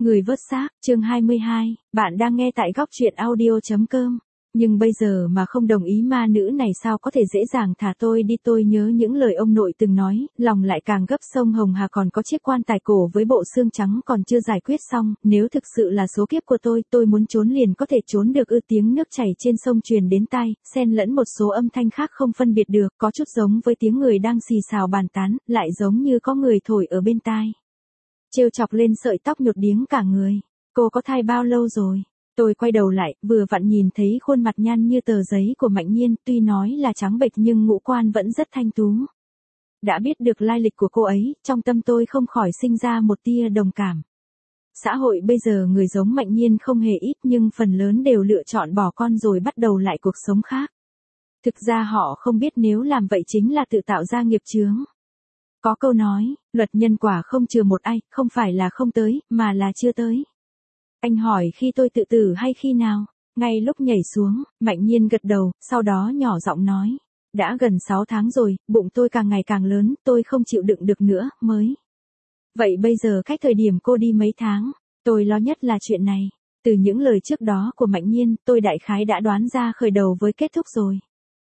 Người vớt xác, chương 22, bạn đang nghe tại góc truyện audio.com. Nhưng bây giờ mà không đồng ý ma nữ này sao có thể dễ dàng thả tôi đi, tôi nhớ những lời ông nội từng nói, lòng lại càng gấp. Sông Hồng Hà còn có chiếc quan tài cổ với bộ xương trắng còn chưa giải quyết xong, nếu thực sự là số kiếp của tôi muốn trốn liền có thể trốn được ư? Tiếng nước chảy trên sông truyền đến tai, xen lẫn một số âm thanh khác không phân biệt được, có chút giống với tiếng người đang xì xào bàn tán, lại giống như có người thổi ở bên tai. Trêu chọc lên sợi tóc nhột điếng cả người. Cô có thai bao lâu rồi? Tôi quay đầu lại, vừa vặn nhìn thấy khuôn mặt nhăn như tờ giấy của Mạnh Nhiên, tuy nói là trắng bệch nhưng ngũ quan vẫn rất thanh tú. Đã biết được lai lịch của cô ấy, trong tâm tôi không khỏi sinh ra một tia đồng cảm. Xã hội bây giờ người giống Mạnh Nhiên không hề ít nhưng phần lớn đều lựa chọn bỏ con rồi bắt đầu lại cuộc sống khác. Thực ra họ không biết nếu làm vậy chính là tự tạo ra nghiệp chướng. Có câu nói, luật nhân quả không trừ một ai, không phải là không tới, mà là chưa tới. Anh hỏi khi tôi tự tử hay khi nào? Ngay lúc nhảy xuống, Mạnh Nhiên gật đầu, sau đó nhỏ giọng nói. Đã gần 6 tháng rồi, bụng tôi càng ngày càng lớn, tôi không chịu đựng được nữa, mới. Vậy bây giờ cách thời điểm cô đi mấy tháng? Tôi lo nhất là chuyện này. Từ những lời trước đó của Mạnh Nhiên, tôi đại khái đã đoán ra khởi đầu với kết thúc rồi.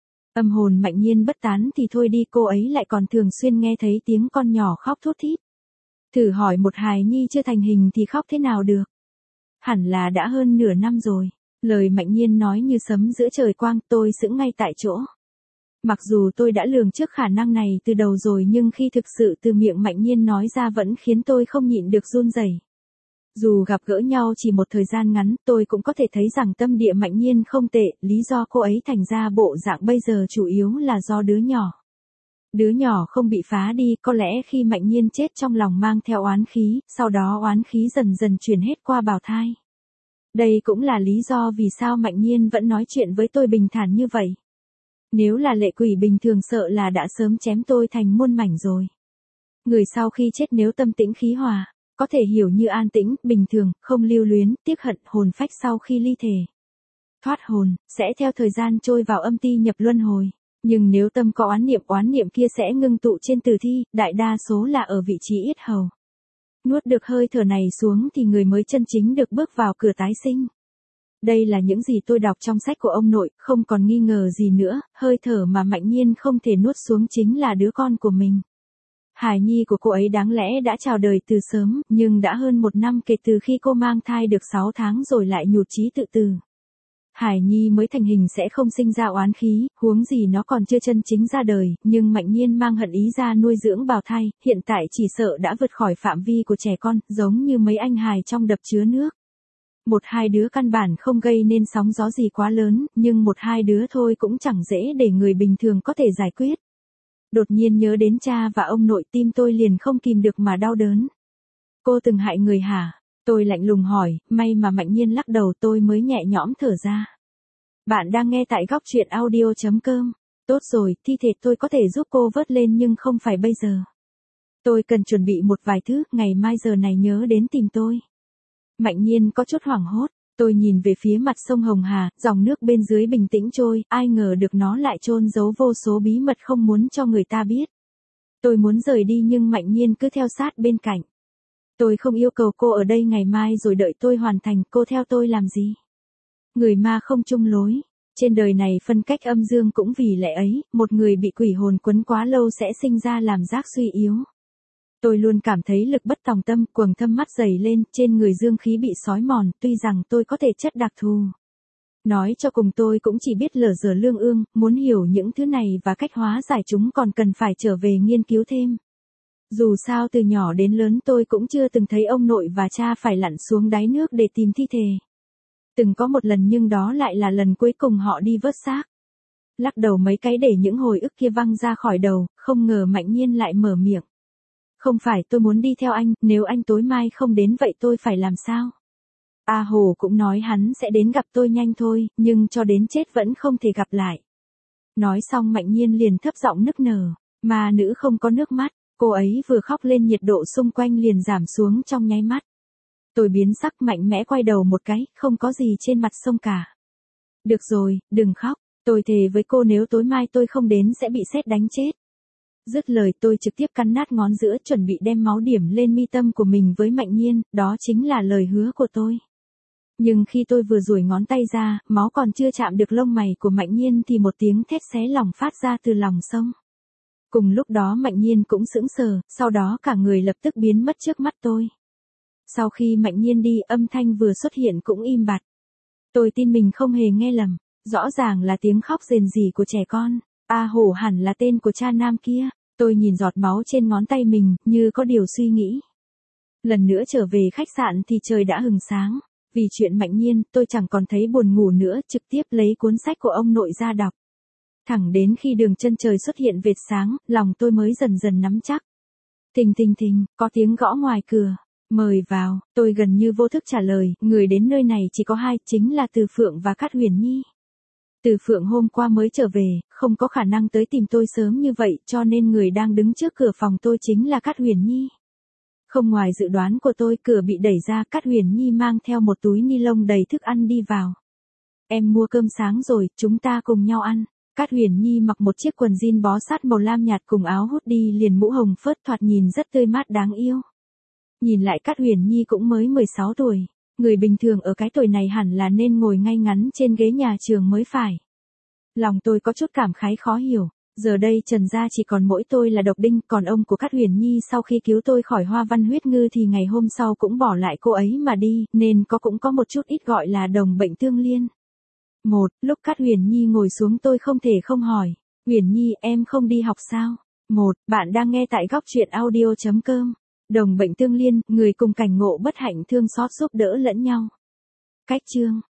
Âm hồn Mạnh Nhiên bất tán thì thôi đi, cô ấy lại còn thường xuyên nghe thấy tiếng con nhỏ khóc thút thít. Thử hỏi một hài nhi chưa thành hình thì khóc thế nào được? Hẳn là đã hơn nửa năm rồi. Lời Mạnh Nhiên nói như sấm giữa trời quang, tôi sững ngay tại chỗ. Mặc dù tôi đã lường trước khả năng này từ đầu rồi nhưng khi thực sự từ miệng Mạnh Nhiên nói ra vẫn khiến tôi không nhịn được run rẩy. Dù gặp gỡ nhau chỉ một thời gian ngắn, tôi cũng có thể thấy rằng tâm địa Mạnh Nhiên không tệ, lý do cô ấy thành ra bộ dạng bây giờ chủ yếu là do đứa nhỏ. Đứa nhỏ không bị phá đi, có lẽ khi Mạnh Nhiên chết trong lòng mang theo oán khí, sau đó oán khí dần dần chuyển hết qua bào thai. Đây cũng là lý do vì sao Mạnh Nhiên vẫn nói chuyện với tôi bình thản như vậy. Nếu là lệ quỷ bình thường sợ là đã sớm chém tôi thành muôn mảnh rồi. Người sau khi chết nếu tâm tĩnh khí hòa, có thể hiểu như an tĩnh, bình thường, không lưu luyến, tiếc hận, hồn phách sau khi ly thể. Thoát hồn, sẽ theo thời gian trôi vào âm ti nhập luân hồi. Nhưng nếu tâm có oán niệm kia sẽ ngưng tụ trên tử thi, đại đa số là ở vị trí yết hầu. Nuốt được hơi thở này xuống thì người mới chân chính được bước vào cửa tái sinh. Đây là những gì tôi đọc trong sách của ông nội, không còn nghi ngờ gì nữa, hơi thở mà Mạnh Nhiên không thể nuốt xuống chính là đứa con của mình. Hài nhi của cô ấy đáng lẽ đã chào đời từ sớm, nhưng đã hơn 1 năm kể từ khi cô mang thai được 6 tháng rồi lại nhụt chí tự tử. Hài nhi mới thành hình sẽ không sinh ra oán khí, huống gì nó còn chưa chân chính ra đời, nhưng Mạnh Nhiên mang hận ý ra nuôi dưỡng bào thai, hiện tại chỉ sợ đã vượt khỏi phạm vi của trẻ con, giống như mấy anh hài trong đập chứa nước. 1-2 đứa căn bản không gây nên sóng gió gì quá lớn, nhưng 1-2 đứa thôi cũng chẳng dễ để người bình thường có thể giải quyết. Đột nhiên nhớ đến cha và ông nội, tim tôi liền không kìm được mà đau đớn. Cô từng hại người hả? Tôi lạnh lùng hỏi, may mà Mạnh Nhiên lắc đầu, tôi mới nhẹ nhõm thở ra. Bạn đang nghe tại góc truyện audio.com. Tốt rồi, thi thể tôi có thể giúp cô vớt lên nhưng không phải bây giờ. Tôi cần chuẩn bị một vài thứ, ngày mai giờ này nhớ đến tìm tôi. Mạnh Nhiên có chút hoảng hốt, tôi nhìn về phía mặt sông Hồng Hà, dòng nước bên dưới bình tĩnh trôi, ai ngờ được nó lại chôn giấu vô số bí mật không muốn cho người ta biết. Tôi muốn rời đi nhưng Mạnh Nhiên cứ theo sát bên cạnh. Tôi không yêu cầu cô ở đây ngày mai rồi đợi tôi hoàn thành, cô theo tôi làm gì? Người ma không chung lối. Trên đời này phân cách âm dương cũng vì lẽ ấy, một người bị quỷ hồn quấn quá lâu sẽ sinh ra làm giác suy yếu. Tôi luôn cảm thấy lực bất tòng tâm, quầng thâm mắt dày lên, trên người dương khí bị xói mòn, tuy rằng tôi có thể chất đặc thù. Nói cho cùng tôi cũng chỉ biết lở dở lương ương, muốn hiểu những thứ này và cách hóa giải chúng còn cần phải trở về nghiên cứu thêm. Dù sao từ nhỏ đến lớn tôi cũng chưa từng thấy ông nội và cha phải lặn xuống đáy nước để tìm thi thể. Từng có một lần nhưng đó lại là lần cuối cùng họ đi vớt xác. Lắc đầu mấy cái để những hồi ức kia văng ra khỏi đầu, không ngờ Mạnh Nhiên lại mở miệng. Không phải tôi muốn đi theo anh, nếu anh tối mai không đến vậy tôi phải làm sao? A Hồ cũng nói hắn sẽ đến gặp tôi nhanh thôi, nhưng cho đến chết vẫn không thể gặp lại. Nói xong Mạnh Nhiên liền thấp giọng nức nở, mà nữ không có nước mắt, cô ấy vừa khóc lên nhiệt độ xung quanh liền giảm xuống trong nháy mắt. Tôi biến sắc mạnh mẽ quay đầu một cái, không có gì trên mặt sông cả. Được rồi, đừng khóc, tôi thề với cô nếu tối mai tôi không đến sẽ bị sét đánh chết. Dứt lời tôi trực tiếp cắn nát ngón giữa chuẩn bị đem máu điểm lên mi tâm của mình với Mạnh Nhiên, đó chính là lời hứa của tôi. Nhưng khi tôi vừa duỗi ngón tay ra, máu còn chưa chạm được lông mày của Mạnh Nhiên thì một tiếng thét xé lòng phát ra từ lòng sông. Cùng lúc đó Mạnh Nhiên cũng sững sờ, sau đó cả người lập tức biến mất trước mắt tôi. Sau khi Mạnh Nhiên đi, âm thanh vừa xuất hiện cũng im bặt. Tôi tin mình không hề nghe lầm, rõ ràng là tiếng khóc rền rỉ của trẻ con. A Hổ hẳn là tên của cha nam kia. Tôi nhìn giọt máu trên ngón tay mình, như có điều suy nghĩ. Lần nữa trở về khách sạn thì trời đã hừng sáng. Vì chuyện Mạnh Nhiên, tôi chẳng còn thấy buồn ngủ nữa, trực tiếp lấy cuốn sách của ông nội ra đọc. Thẳng đến khi đường chân trời xuất hiện vệt sáng, lòng tôi mới dần dần nắm chắc. Thình thình thình, có tiếng gõ ngoài cửa. Mời vào, tôi gần như vô thức trả lời, người đến nơi này chỉ có hai, chính là Từ Phượng và Cát Huyền Nhi. Từ Phượng hôm qua mới trở về, không có khả năng tới tìm tôi sớm như vậy, cho nên người đang đứng trước cửa phòng tôi chính là Cát Huyền Nhi. Không ngoài dự đoán của tôi, cửa bị đẩy ra, Cát Huyền Nhi mang theo một túi ni lông đầy thức ăn đi vào. Em mua cơm sáng rồi, chúng ta cùng nhau ăn. Cát Huyền Nhi mặc một chiếc quần jean bó sát màu lam nhạt cùng áo hoodie liền mũ hồng phớt, thoạt nhìn rất tươi mát đáng yêu. Nhìn lại Cát Huyền Nhi cũng mới 16 tuổi. Người bình thường ở cái tuổi này hẳn là nên ngồi ngay ngắn trên ghế nhà trường mới phải. Lòng tôi có chút cảm khái khó hiểu. Giờ đây Trần gia chỉ còn mỗi tôi là độc đinh, còn ông của Cát Huyền Nhi sau khi cứu tôi khỏi Hoa Văn huyết ngư thì ngày hôm sau cũng bỏ lại cô ấy mà đi, nên cũng có một chút ít gọi là đồng bệnh tương liên. Lúc Cát Huyền Nhi ngồi xuống tôi không thể không hỏi. Huyền Nhi, em không đi học sao? Bạn đang nghe tại góc truyện audio.com. Đồng bệnh tương liên, người cùng cảnh ngộ bất hạnh thương xót giúp đỡ lẫn nhau. Cách chương